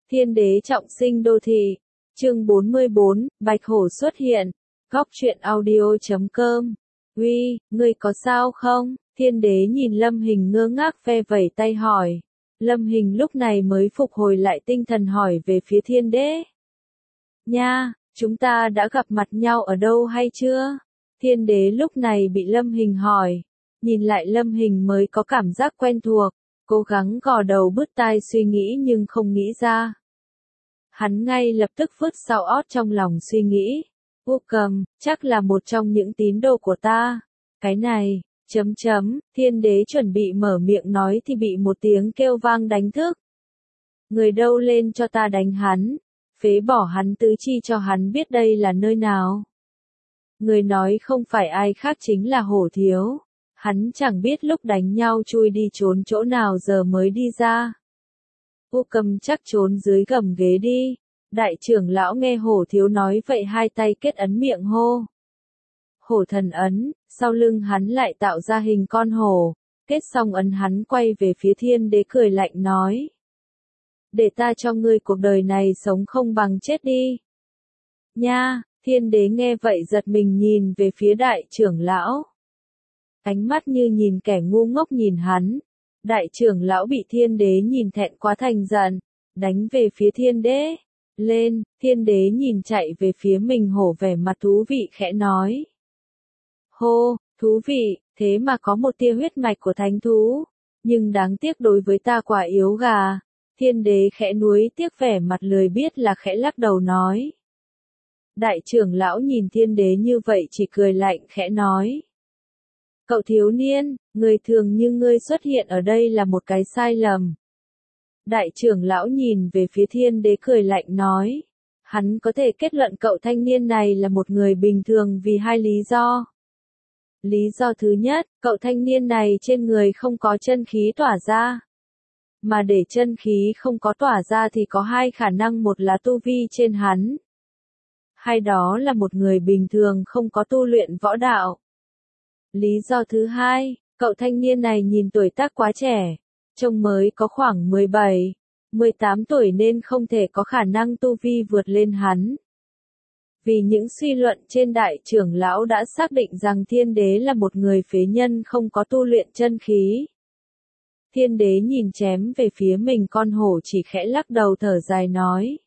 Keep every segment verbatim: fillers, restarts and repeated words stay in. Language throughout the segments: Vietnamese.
Thiên đế trọng sinh đô thị. Chương bốn mươi bốn, Bạch Hổ xuất hiện. Góc truyện audio chấm com. Uy, ngươi có sao không? Thiên đế nhìn Lâm Hình ngơ ngác ve vẩy tay hỏi. Lâm Hình lúc này mới phục hồi lại tinh thần hỏi về phía thiên đế. Nha, chúng ta đã gặp mặt nhau ở đâu hay chưa? Thiên đế lúc này bị Lâm Hình hỏi. Nhìn lại Lâm Hình mới có cảm giác quen thuộc. Cố gắng gò đầu bứt tai suy nghĩ nhưng không nghĩ ra. Hắn ngay lập tức vứt sau ót trong lòng suy nghĩ. Vô Cầm, chắc là một trong những tín đồ của ta. Cái này, chấm chấm, thiên đế chuẩn bị mở miệng nói thì bị một tiếng kêu vang đánh thức. Người đâu lên cho ta đánh hắn, phế bỏ hắn tứ chi cho hắn biết đây là nơi nào. Người nói không phải ai khác chính là Hổ Thiếu. Hắn chẳng biết lúc đánh nhau chui đi trốn chỗ nào giờ mới đi ra. Vô Cầm chắc trốn dưới gầm ghế đi. Đại trưởng lão nghe Hổ Thiếu nói vậy hai tay kết ấn miệng hô. Hổ thần ấn, sau lưng hắn lại tạo ra hình con hổ. Kết xong ấn hắn quay về phía thiên đế cười lạnh nói. Để ta cho ngươi cuộc đời này sống không bằng chết đi. Nha, thiên đế nghe vậy giật mình nhìn về phía đại trưởng lão. Ánh mắt như nhìn kẻ ngu ngốc nhìn hắn. Đại trưởng lão bị thiên đế nhìn thẹn quá thành giận, đánh về phía thiên đế. Lên, thiên đế nhìn chạy về phía mình hổ vẻ mặt thú vị khẽ nói. Hô, thú vị, thế mà có một tia huyết mạch của thánh thú. Nhưng đáng tiếc đối với ta quả yếu gà. Thiên đế khẽ nuối tiếc vẻ mặt lười biết là khẽ lắc đầu nói. Đại trưởng lão nhìn thiên đế như vậy chỉ cười lạnh khẽ nói. Cậu thiếu niên, người thường như ngươi xuất hiện ở đây là một cái sai lầm. Đại trưởng lão nhìn về phía thiên đế cười lạnh nói. Hắn có thể kết luận cậu thanh niên này là một người bình thường vì hai lý do. Lý do thứ nhất, cậu thanh niên này trên người không có chân khí tỏa ra. Mà để chân khí không có tỏa ra thì có hai khả năng, một là tu vi trên hắn. Hai đó là một người bình thường không có tu luyện võ đạo. Lý do thứ hai, cậu thanh niên này nhìn tuổi tác quá trẻ, trông mới có khoảng mười bảy, mười tám tuổi nên không thể có khả năng tu vi vượt lên hắn. Vì những suy luận trên đại trưởng lão đã xác định rằng thiên đế là một người phế nhân không có tu luyện chân khí. Thiên đế nhìn chém về phía mình con hổ chỉ khẽ lắc đầu thở dài nói.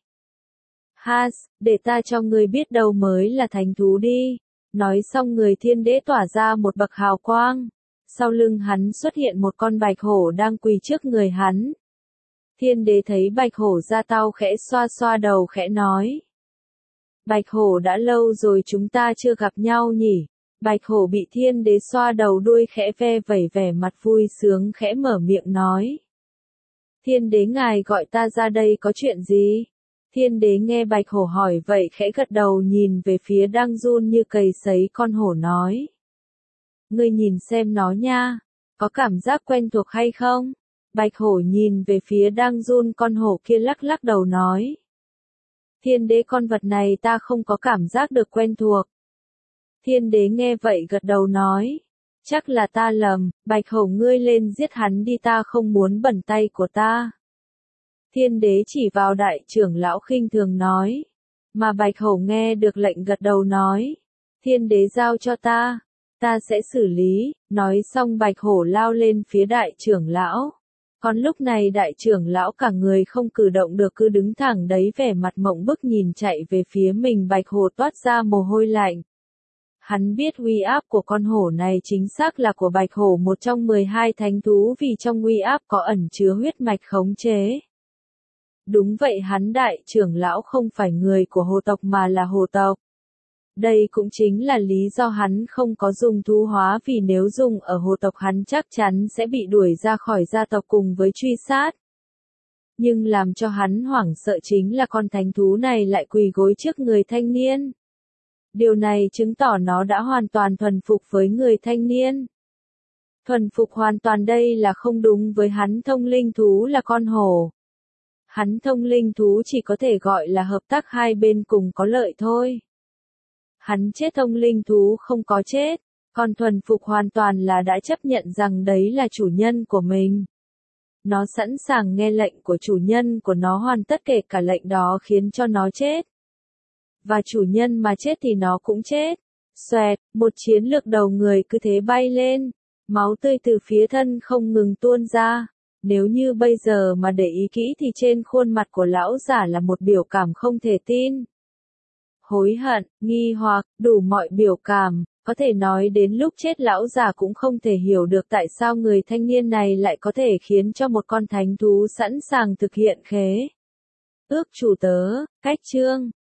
Has, để ta cho ngươi biết đâu mới là thánh thú đi. Nói xong người thiên đế tỏa ra một bậc hào quang. Sau lưng hắn xuất hiện một con bạch hổ đang quỳ trước người hắn. Thiên đế thấy bạch hổ ra tao khẽ xoa xoa đầu khẽ nói. Bạch hổ đã lâu rồi chúng ta chưa gặp nhau nhỉ. Bạch hổ bị thiên đế xoa đầu đuôi khẽ ve vẩy vẻ mặt vui sướng khẽ mở miệng nói. Thiên đế ngài gọi ta ra đây có chuyện gì? Thiên đế nghe bạch hổ hỏi vậy khẽ gật đầu nhìn về phía đang run như cầy sấy con hổ nói. Ngươi nhìn xem nó nha, có cảm giác quen thuộc hay không? Bạch hổ nhìn về phía đang run con hổ kia lắc lắc đầu nói. Thiên đế con vật này ta không có cảm giác được quen thuộc. Thiên đế nghe vậy gật đầu nói. Chắc là ta lầm, bạch hổ ngươi lên giết hắn đi ta không muốn bẩn tay của ta. Thiên đế chỉ vào đại trưởng lão khinh thường nói. Mà bạch hổ nghe được lệnh gật đầu nói. Thiên đế giao cho ta, ta sẽ xử lý. Nói xong bạch hổ lao lên phía đại trưởng lão. Còn lúc này đại trưởng lão cả người không cử động được cứ đứng thẳng đấy vẻ mặt mộng bức nhìn chạy về phía mình bạch hổ toát ra mồ hôi lạnh. Hắn biết uy áp của con hổ này chính xác là của bạch hổ một trong mười hai thánh thú vì trong uy áp có ẩn chứa huyết mạch khống chế. Đúng vậy hắn đại trưởng lão không phải người của hồ tộc mà là hồ tộc. Đây cũng chính là lý do hắn không có dùng thú hóa vì nếu dùng ở hồ tộc hắn chắc chắn sẽ bị đuổi ra khỏi gia tộc cùng với truy sát. Nhưng làm cho hắn hoảng sợ chính là con thánh thú này lại quỳ gối trước người thanh niên. Điều này chứng tỏ nó đã hoàn toàn thuần phục với người thanh niên. Thuần phục hoàn toàn đây là không đúng với hắn thông linh thú là con hổ. Hắn thông linh thú chỉ có thể gọi là hợp tác hai bên cùng có lợi thôi. Hắn chết thông linh thú không có chết, còn thuần phục hoàn toàn là đã chấp nhận rằng đấy là chủ nhân của mình. Nó sẵn sàng nghe lệnh của chủ nhân của nó hoàn tất kể cả lệnh đó khiến cho nó chết. Và chủ nhân mà chết thì nó cũng chết. Xoẹt, một chiến lược đầu người cứ thế bay lên. Máu tươi từ phía thân không ngừng tuôn ra. Nếu như bây giờ mà để ý kỹ thì trên khuôn mặt của lão giả là một biểu cảm không thể tin. Hối hận, nghi hoặc, đủ mọi biểu cảm. Có thể nói đến lúc chết lão già cũng không thể hiểu được tại sao người thanh niên này lại có thể khiến cho một con thánh thú sẵn sàng thực hiện khế ước chủ tớ, cách chương.